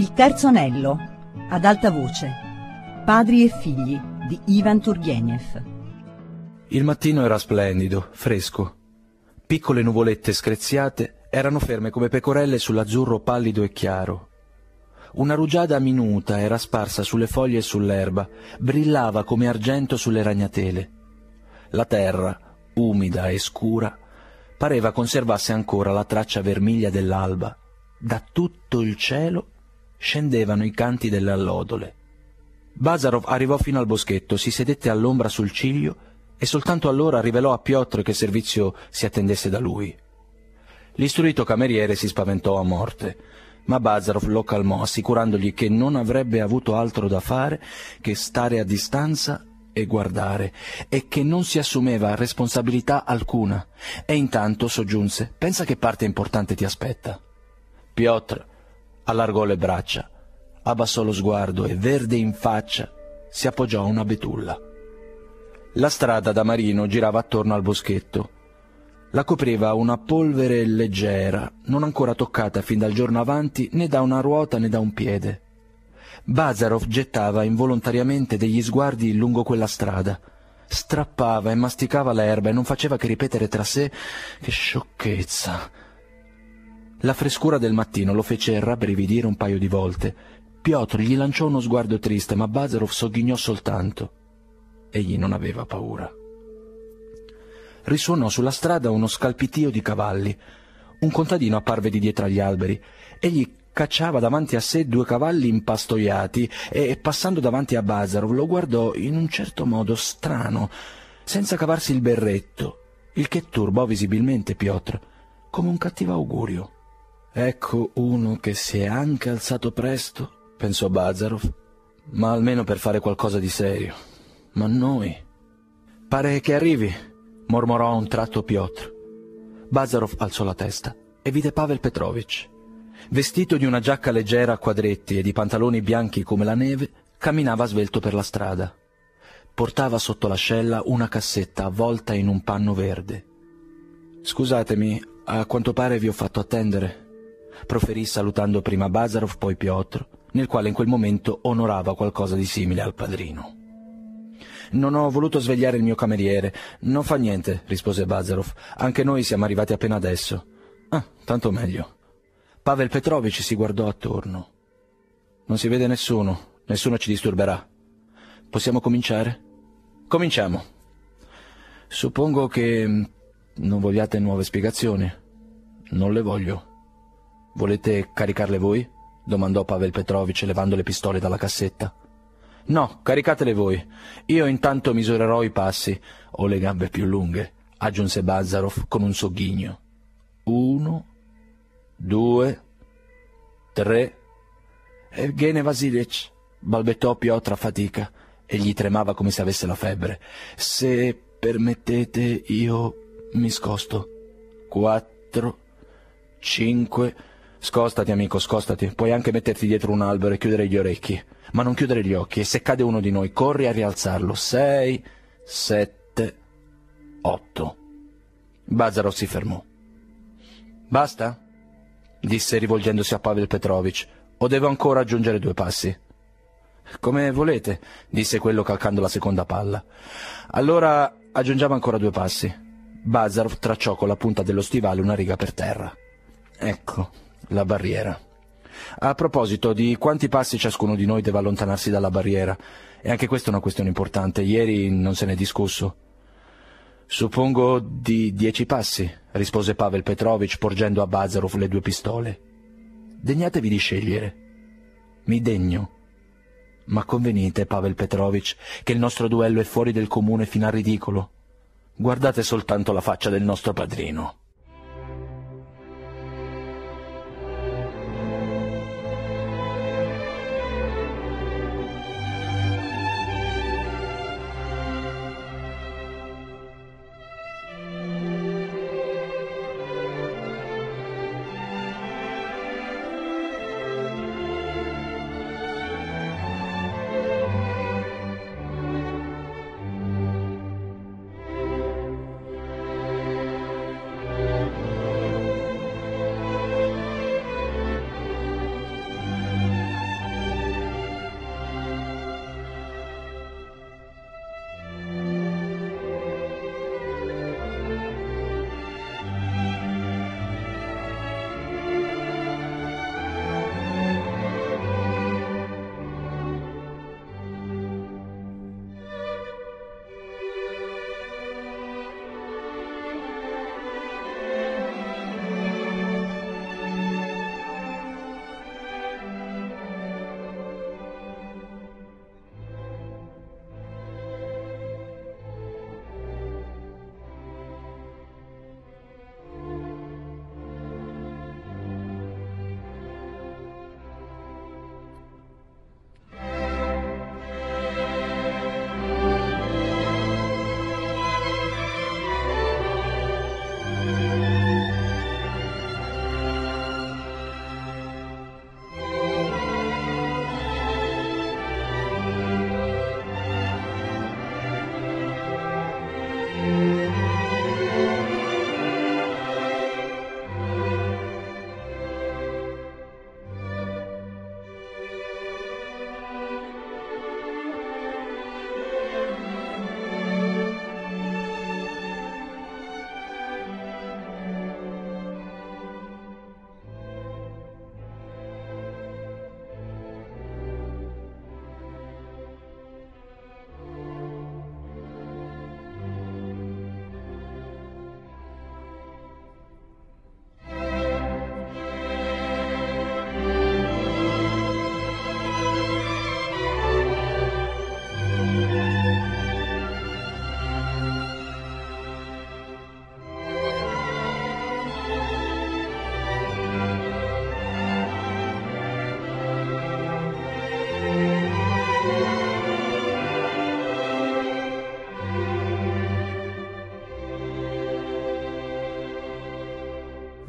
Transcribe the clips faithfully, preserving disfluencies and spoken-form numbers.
Il terzo anello, ad alta voce. Padri e figli di Ivan Turgenev. Il mattino era splendido, fresco. Piccole nuvolette screziate erano ferme come pecorelle sull'azzurro pallido e chiaro. Una rugiada minuta era sparsa sulle foglie e sull'erba, brillava come argento sulle ragnatele. La terra, umida e scura, pareva conservasse ancora la traccia vermiglia dell'alba. Da tutto il cielo scendevano i canti delle allodole. Bazarov arrivò fino al boschetto, si sedette all'ombra sul ciglio e soltanto allora rivelò a Piotr che servizio si attendesse da lui. L'istruito cameriere si spaventò a morte, ma Bazarov lo calmò, assicurandogli che non avrebbe avuto altro da fare che stare a distanza e guardare, e che non si assumeva responsabilità alcuna. E intanto soggiunse: «Pensa che parte importante ti aspetta». Piotr allargò le braccia, abbassò lo sguardo e, verde in faccia, si appoggiò a una betulla. La strada da Marino girava attorno al boschetto. La copriva una polvere leggera, non ancora toccata fin dal giorno avanti né da una ruota né da un piede. Bazarov gettava involontariamente degli sguardi lungo quella strada, strappava e masticava l'erba e non faceva che ripetere tra sé: «Che sciocchezza!». La frescura del mattino lo fece rabbrividire un paio di volte. Piotr gli lanciò uno sguardo triste, ma Bazarov sogghignò soltanto. Egli non aveva paura. Risuonò sulla strada uno scalpitio di cavalli. Un contadino apparve di dietro agli alberi. Egli cacciava davanti a sé due cavalli impastoiati e, passando davanti a Bazarov, lo guardò in un certo modo strano, senza cavarsi il berretto, il che turbò visibilmente Piotr, come un cattivo augurio. «Ecco uno che si è anche alzato presto», pensò Bazarov, «ma almeno per fare qualcosa di serio. Ma noi...» «Pare che arrivi», mormorò a un tratto Piotr. Bazarov alzò la testa e vide Pavel Petrovich. Vestito di una giacca leggera a quadretti e di pantaloni bianchi come la neve, camminava svelto per la strada. Portava sotto l'ascella una cassetta avvolta in un panno verde. «Scusatemi, a quanto pare vi ho fatto attendere», proferì salutando prima Bazarov poi Piotr, nel quale in quel momento onorava qualcosa di simile al padrino. «Non ho voluto svegliare il mio cameriere». «Non fa niente», rispose Bazarov, «anche noi siamo arrivati appena adesso». «Ah, tanto meglio». Pavel Petrovich si guardò attorno. «Non si vede nessuno, nessuno ci disturberà. Possiamo cominciare?» «Cominciamo». «Suppongo che non vogliate nuove spiegazioni». «Non le voglio». «Volete caricarle voi?» domandò Pavel Petrovich levando le pistole dalla cassetta. «No, caricatele voi. Io intanto misurerò i passi. Ho le gambe più lunghe», aggiunse Bazarov con un sogghigno. «Uno, due, tre...» «Evgeny Vasilievich», balbettò Piotr a fatica. Egli tremava come se avesse la febbre. «Se permettete, io mi scosto». «Quattro, cinque...» «Scostati, amico, scostati. Puoi anche metterti dietro un albero e chiudere gli orecchi. Ma non chiudere gli occhi, e se cade uno di noi, corri a rialzarlo. Sei, sette, otto...» Bazarov si fermò. «Basta?» disse rivolgendosi a Pavel Petrovich. «O devo ancora aggiungere due passi?» «Come volete», disse quello calcando la seconda palla. «Allora aggiungiamo ancora due passi». Bazarov tracciò con la punta dello stivale una riga per terra. «Ecco la barriera. A proposito, di quanti passi ciascuno di noi deve allontanarsi dalla barriera? E anche questa è una questione importante. Ieri non se n'è discusso». «Suppongo di dieci passi», rispose Pavel Petrovich porgendo a Bazarov le due pistole. «Degnatevi di scegliere». «Mi degno». «Ma convenite, Pavel Petrovich, che il nostro duello è fuori del comune fino al ridicolo. Guardate soltanto la faccia del nostro padrino».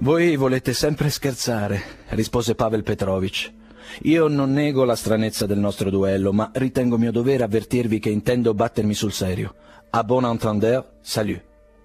Voi volete sempre scherzare, rispose Pavel Petrovich. Io non nego la stranezza del nostro duello, ma ritengo mio dovere avvertirvi che intendo battermi sul serio. A bon entendeur, salut.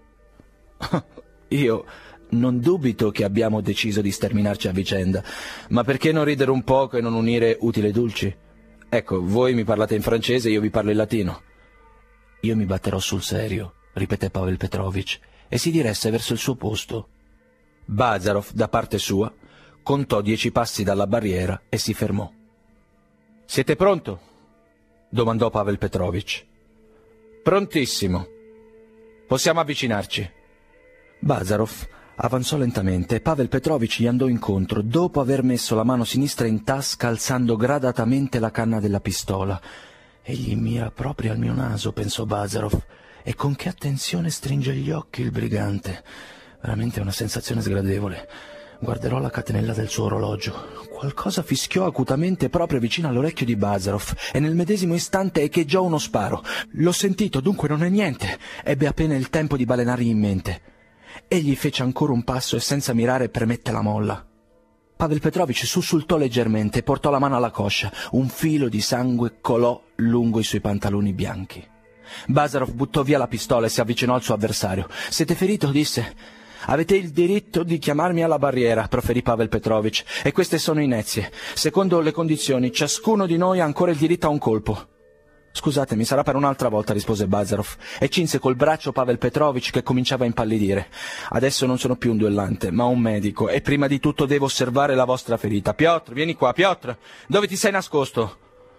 Io non dubito che abbiamo deciso di sterminarci a vicenda, ma perché non ridere un poco e non unire utile e dulci? Ecco, voi mi parlate in francese e io vi parlo in latino. Io mi batterò sul serio, ripeté Pavel Petrovich, e si diresse verso il suo posto. Bazarov, da parte sua, contò dieci passi dalla barriera e si fermò. «Siete pronto?» domandò Pavel Petrovich. «Prontissimo. Possiamo avvicinarci». Bazarov avanzò lentamente e Pavel Petrovich gli andò incontro, dopo aver messo la mano sinistra in tasca, alzando gradatamente la canna della pistola. «Egli mira proprio al mio naso», pensò Bazarov, «e con che attenzione stringe gli occhi il brigante. Veramente è una sensazione sgradevole». Guarderò la catenella del suo orologio. Qualcosa fischiò acutamente proprio vicino all'orecchio di Bazarov e nel medesimo istante echeggiò uno sparo. «L'ho sentito, dunque non è niente!» Ebbe appena il tempo di balenargli in mente. Egli fece ancora un passo e senza mirare premette la molla. Pavel Petrovich sussultò leggermente e portò la mano alla coscia. Un filo di sangue colò lungo i suoi pantaloni bianchi. Bazarov buttò via la pistola e si avvicinò al suo avversario. «Siete ferito?» disse. «Avete il diritto di chiamarmi alla barriera», proferì Pavel Petrovich, «e queste sono inezie. Secondo le condizioni, ciascuno di noi ha ancora il diritto a un colpo». «Scusatemi, sarà per un'altra volta», rispose Bazarov, e cinse col braccio Pavel Petrovich che cominciava a impallidire. «Adesso non sono più un duellante, ma un medico, e prima di tutto devo osservare la vostra ferita. Piotr, vieni qua, Piotr! Dove ti sei nascosto?»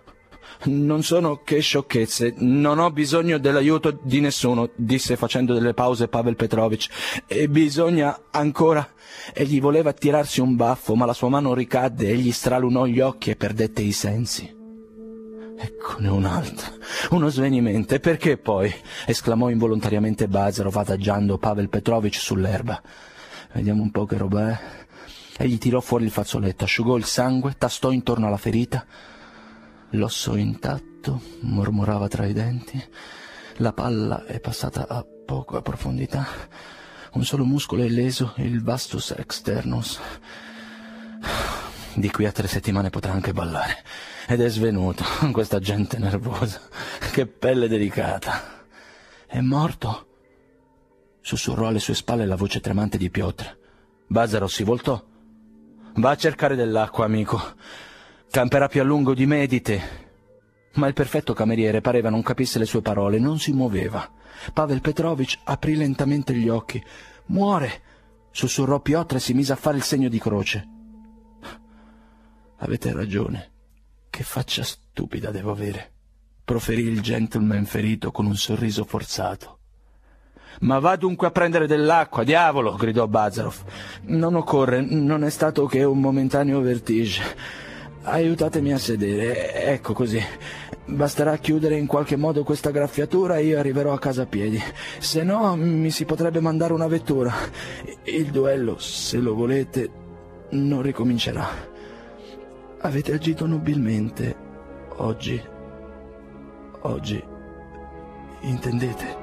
«Non sono che sciocchezze, non ho bisogno dell'aiuto di nessuno», disse facendo delle pause Pavel Petrovich. «E bisogna ancora...» Egli voleva tirarsi un baffo, ma la sua mano ricadde, egli stralunò gli occhi e perdette i sensi. «Eccone un'altra, uno svenimento, e perché poi?» esclamò involontariamente Bazarov, adagiando Pavel Petrovich sull'erba. «Vediamo un po' che roba è...» Egli tirò fuori il fazzoletto, asciugò il sangue, tastò intorno alla ferita. «L'osso intatto», mormorava tra i denti. «La palla è passata a poco a profondità. Un solo muscolo è leso, il vastus externus. Di qui a tre settimane potrà anche ballare. Ed è svenuto, questa gente nervosa. Che pelle delicata. È morto?» sussurrò alle sue spalle la voce tremante di Piotr. Bazarov si voltò. «Va a cercare dell'acqua, amico. Camperà più a lungo di me e di te». Ma il perfetto cameriere pareva non capisse le sue parole, non si muoveva. Pavel Petrovich aprì lentamente gli occhi. «Muore!» sussurrò Piotr e si mise a fare il segno di croce. «Avete ragione. Che faccia stupida devo avere», proferì il gentleman ferito con un sorriso forzato. «Ma va dunque a prendere dell'acqua, diavolo!» gridò Bazarov. «Non occorre, non è stato che un momentaneo vertige. Aiutatemi a sedere, ecco così. Basterà chiudere in qualche modo questa graffiatura e io arriverò a casa a piedi. Se no, mi si potrebbe mandare una vettura. Il duello, se lo volete, non ricomincerà. Avete agito nobilmente oggi. Oggi, intendete?»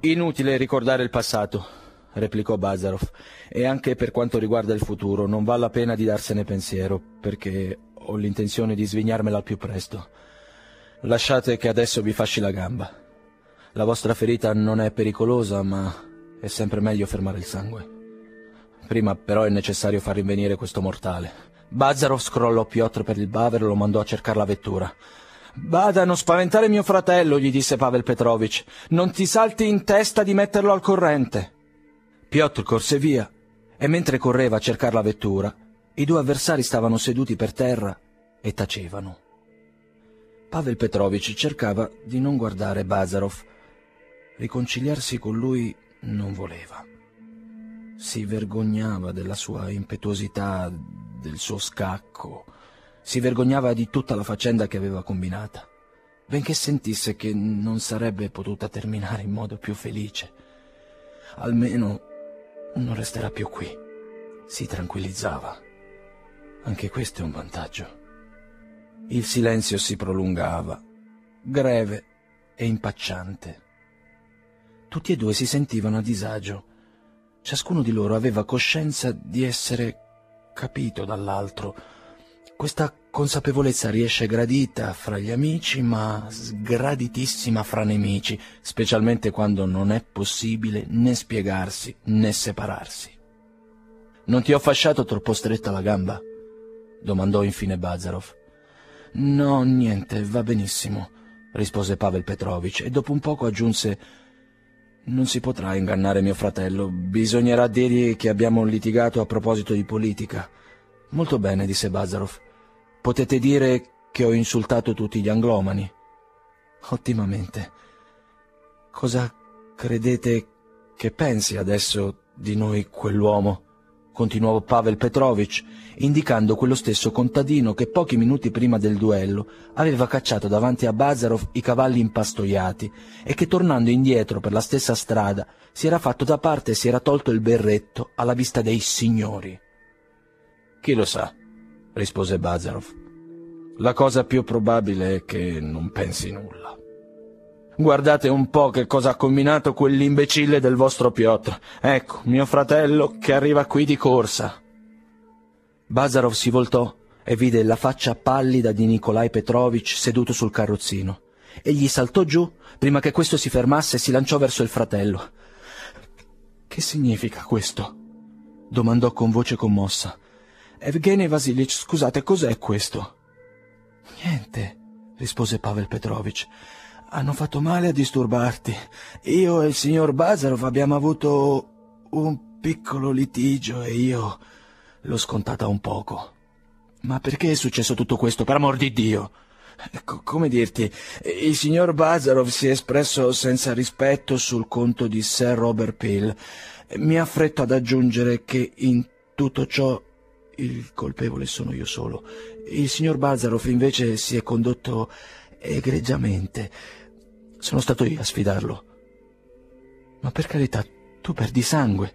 Inutile ricordare il passato, replicò Bazarov, e anche per quanto riguarda il futuro non vale la pena di darsene pensiero, perché ho l'intenzione di svignarmela al più presto. Lasciate che adesso vi fasci la gamba. La vostra ferita non è pericolosa, ma è sempre meglio fermare il sangue. Prima però è necessario far rinvenire questo mortale. Bazarov scrollò Piotr per il bavero e lo mandò a cercare la vettura. «Bada a non spaventare mio fratello», gli disse Pavel Petrovich. «Non ti salti in testa di metterlo al corrente». Piotr corse via, e mentre correva a cercare la vettura, i due avversari stavano seduti per terra e tacevano. Pavel Petrovich cercava di non guardare Bazarov. Riconciliarsi con lui non voleva. Si vergognava della sua impetuosità, del suo scacco. Si vergognava di tutta la faccenda che aveva combinata, benché sentisse che non sarebbe potuta terminare in modo più felice. Almeno non resterà più qui. Si tranquillizzava. Anche questo è un vantaggio. Il silenzio si prolungava, greve e impacciante. Tutti e due si sentivano a disagio. Ciascuno di loro aveva coscienza di essere capito dall'altro. Questa consapevolezza riesce gradita fra gli amici, ma sgraditissima fra nemici, specialmente quando non è possibile né spiegarsi né separarsi. «Non ti ho fasciato troppo stretta la gamba?» domandò infine Bazarov. «No, niente, va benissimo», rispose Pavel Petrovich, e dopo un poco aggiunse: «Non si potrà ingannare mio fratello, bisognerà dirgli che abbiamo litigato a proposito di politica». «Molto bene», disse Bazarov. «Potete dire che ho insultato tutti gli anglomani?» «Ottimamente. Cosa credete che pensi adesso di noi quell'uomo?» continuò Pavel Petrovich, indicando quello stesso contadino che pochi minuti prima del duello aveva cacciato davanti a Bazarov i cavalli impastoiati e che, tornando indietro per la stessa strada, si era fatto da parte e si era tolto il berretto alla vista dei signori. «Chi lo sa», rispose Bazarov. «La cosa più probabile è che non pensi nulla. Guardate un po' che cosa ha combinato quell'imbecille del vostro Piotr. Ecco, mio fratello che arriva qui di corsa». Bazarov si voltò e vide la faccia pallida di Nikolai Petrovich seduto sul carrozzino. Egli saltò giù prima che questo si fermasse e si lanciò verso il fratello. «Che significa questo?» domandò con voce commossa. «Evgeny Vasilic, scusate, cos'è questo?» «Niente», rispose Pavel Petrovich. «Hanno fatto male a disturbarti. Io e il signor Bazarov abbiamo avuto un piccolo litigio e io l'ho scontata un poco». «Ma perché è successo tutto questo, per amor di Dio?» C- «Come dirti, il signor Bazarov si è espresso senza rispetto sul conto di Sir Robert Peel. Mi affretto ad aggiungere che in tutto ciò il colpevole sono io solo. Il signor Bazarov invece si è condotto egregiamente. Sono stato io a sfidarlo». «Ma per carità, tu perdi sangue.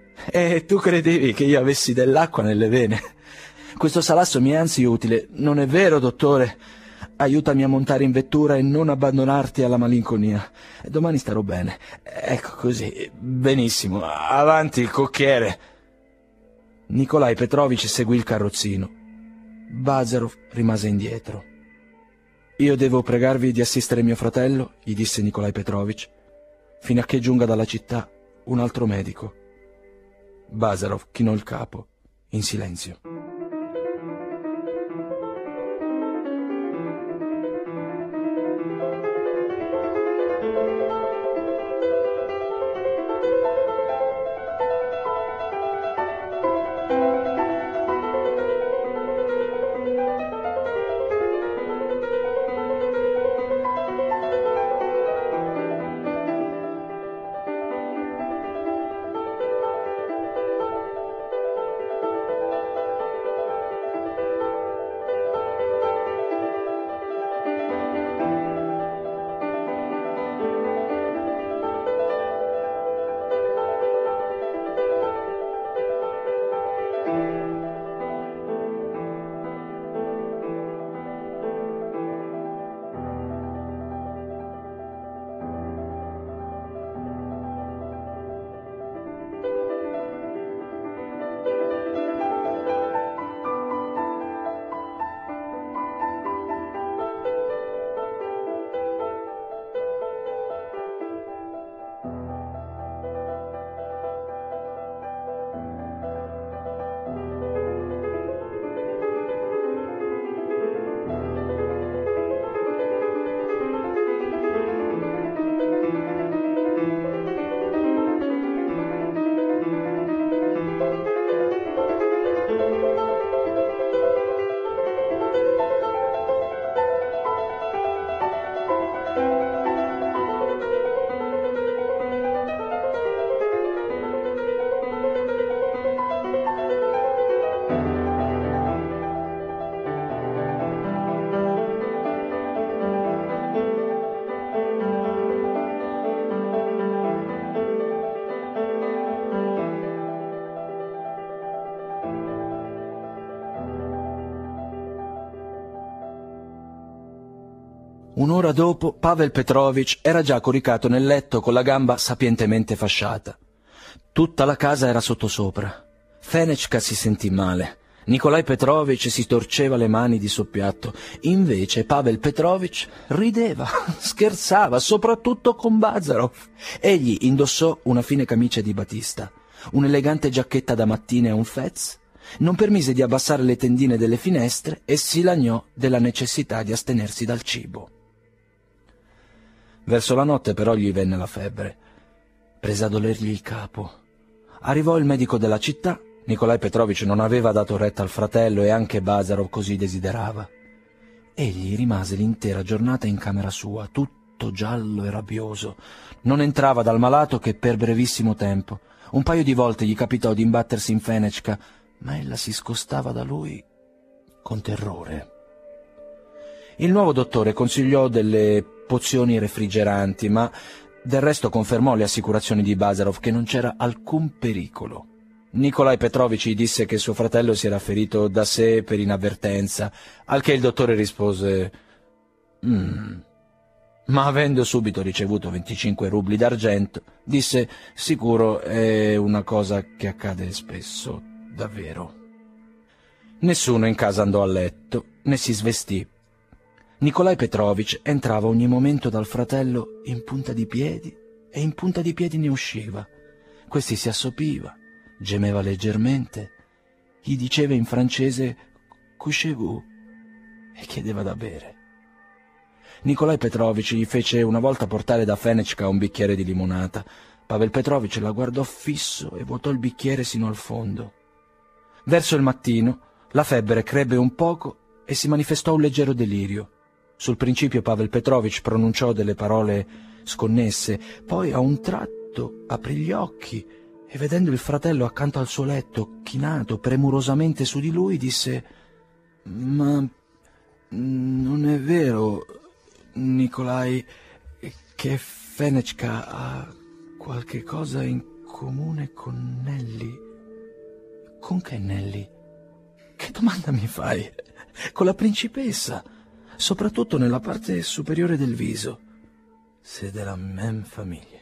E tu credevi che io avessi dell'acqua nelle vene? Questo salasso mi è anzi utile, non è vero, dottore? Aiutami a montare in vettura e non abbandonarti alla malinconia. Domani starò bene. Ecco così. Benissimo. Avanti, cocchiere». Nikolai Petrovich seguì il carrozzino. Bazarov rimase indietro. «Io devo pregarvi di assistere mio fratello», gli disse Nikolai Petrovich, «fino a che giunga dalla città un altro medico». Bazarov chinò il capo, in silenzio. Un'ora dopo Pavel Petrovich era già coricato nel letto con la gamba sapientemente fasciata. Tutta la casa era sottosopra. Fenechka si sentì male. Nikolai Petrovich si torceva le mani di soppiatto. Invece Pavel Petrovich rideva, scherzava, soprattutto con Bazarov. Egli indossò una fine camicia di batista, un'elegante giacchetta da mattina e un fez, non permise di abbassare le tendine delle finestre e si lagnò della necessità di astenersi dal cibo. Verso la notte però gli venne la febbre. Prese a dolergli il capo. Arrivò il medico della città. Nikolai Petrovich non aveva dato retta al fratello e anche Bazarov così desiderava. Egli rimase l'intera giornata in camera sua, tutto giallo e rabbioso. Non entrava dal malato che per brevissimo tempo. Un paio di volte gli capitò di imbattersi in Fenechka, ma ella si scostava da lui con terrore. Il nuovo dottore consigliò delle pozioni refrigeranti, ma del resto confermò le assicurazioni di Bazarov che non c'era alcun pericolo. Nikolai Petrovich gli disse che suo fratello si era ferito da sé per inavvertenza, al che il dottore rispose «Mm». Ma avendo subito ricevuto venticinque rubli d'argento, disse «Sicuro è una cosa che accade spesso, davvero». Nessuno in casa andò a letto, né si svestì. Nikolai Petrovich entrava ogni momento dal fratello in punta di piedi e in punta di piedi ne usciva. Questi si assopiva, gemeva leggermente, gli diceva in francese «couchez-vous» e chiedeva da bere. Nikolai Petrovich gli fece una volta portare da Fenechka un bicchiere di limonata. Pavel Petrovich la guardò fisso e vuotò il bicchiere sino al fondo. Verso il mattino la febbre crebbe un poco e si manifestò un leggero delirio. Sul principio Pavel Petrovich pronunciò delle parole sconnesse, poi a un tratto aprì gli occhi e vedendo il fratello accanto al suo letto, chinato premurosamente su di lui, disse «Ma non è vero, Nikolai, che Fenechka ha qualche cosa in comune con Nelly?» «Con che Nelly? Che domanda mi fai?» «Con la principessa, soprattutto nella parte superiore del viso. C'est de la même famille».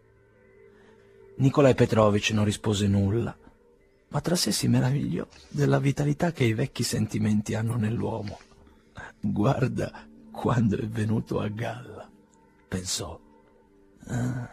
Nikolai Petrovich non rispose nulla, ma tra sé si meravigliò della vitalità che i vecchi sentimenti hanno nell'uomo. «Guarda quando è venuto a galla», pensò. «Ah,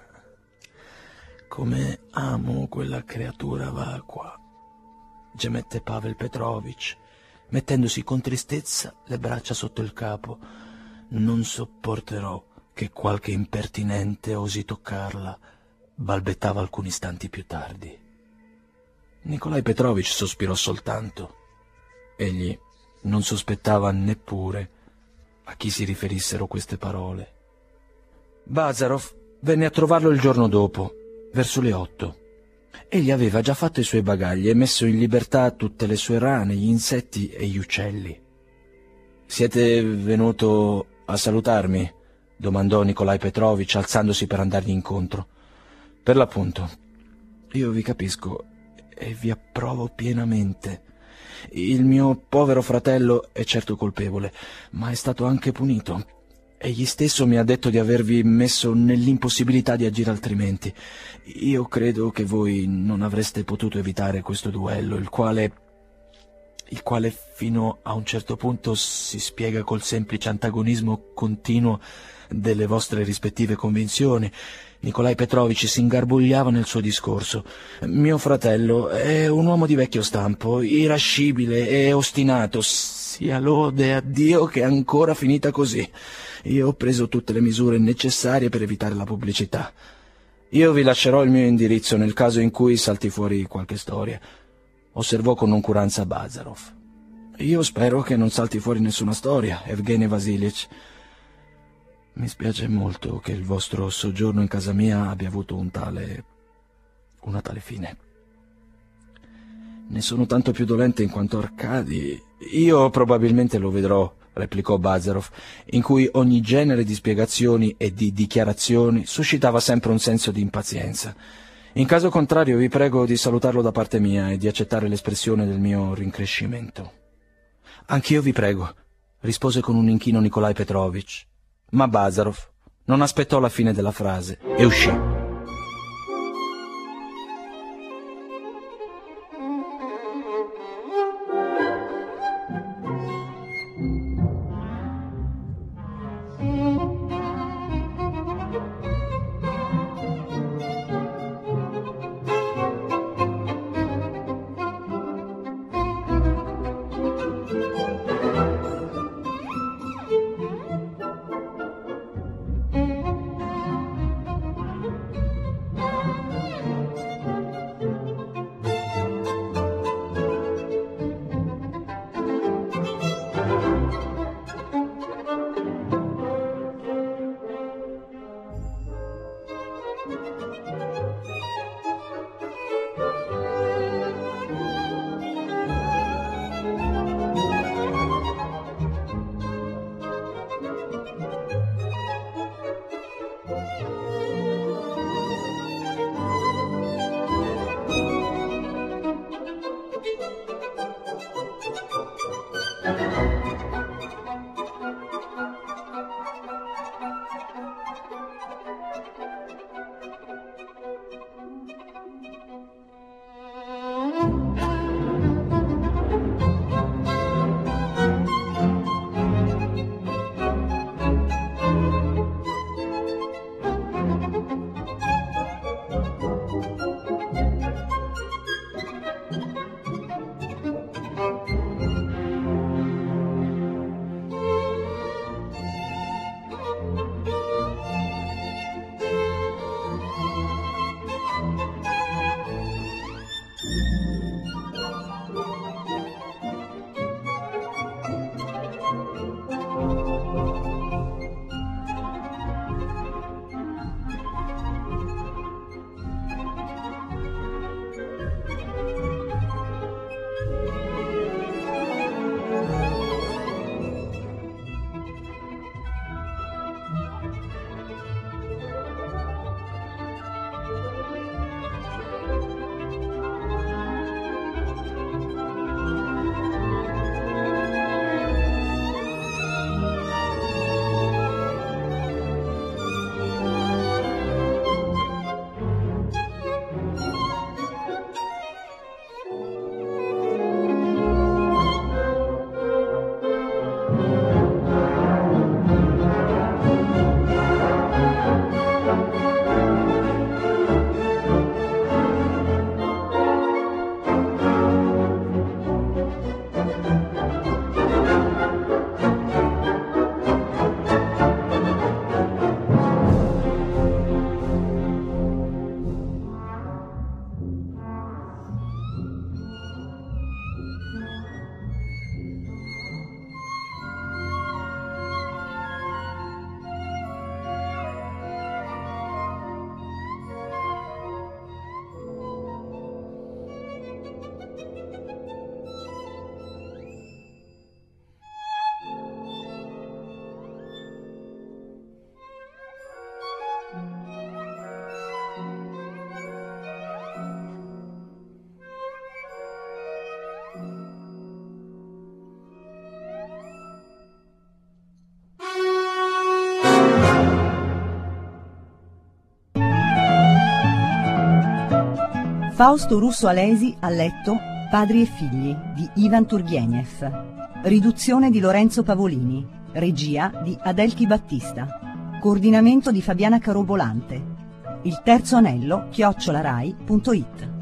come amo quella creatura vacua», gemette Pavel Petrovich, mettendosi con tristezza le braccia sotto il capo. «Non sopporterò che qualche impertinente osi toccarla», balbettava alcuni istanti più tardi. Nikolai Petrovich sospirò soltanto. Egli non sospettava neppure a chi si riferissero queste parole. Bazarov venne a trovarlo il giorno dopo, verso le otto. Egli aveva già fatto i suoi bagagli e messo in libertà tutte le sue rane, gli insetti e gli uccelli. «Siete venuto a salutarmi?» domandò Nikolai Petrovich, alzandosi per andargli incontro. «Per l'appunto, io vi capisco e vi approvo pienamente. Il mio povero fratello è certo colpevole, ma è stato anche punito. Egli stesso mi ha detto di avervi messo nell'impossibilità di agire altrimenti. Io credo che voi non avreste potuto evitare questo duello, il quale, il quale fino a un certo punto si spiega col semplice antagonismo continuo delle vostre rispettive convinzioni». Nikolai Petrovich si ingarbugliava nel suo discorso. «Mio fratello è un uomo di vecchio stampo, irascibile e ostinato. Sia lode a Dio che è ancora finita così. Io ho preso tutte le misure necessarie per evitare la pubblicità. Io vi lascerò il mio indirizzo nel caso in cui salti fuori qualche storia», osservò con noncuranza Bazarov. «Io spero che non salti fuori nessuna storia, Evgeny Vasilievich. Mi spiace molto che il vostro soggiorno in casa mia abbia avuto un tale... una tale fine. Ne sono tanto più dolente in quanto Arkady... Io probabilmente lo vedrò», replicò Bazarov, in cui ogni genere di spiegazioni e di dichiarazioni suscitava sempre un senso di impazienza. «In caso contrario vi prego di salutarlo da parte mia e di accettare l'espressione del mio rincrescimento». «Anch'io vi prego», rispose con un inchino Nikolai Petrovich. Ma Bazarov non aspettò la fine della frase e uscì. Fausto Russo Alesi a letto Padri e figli di Ivan Turgenev. Riduzione di Lorenzo Pavolini. Regia di Adelchi Battista. Coordinamento di Fabiana Carobolante. Il terzo anello chiocciolarai punto it.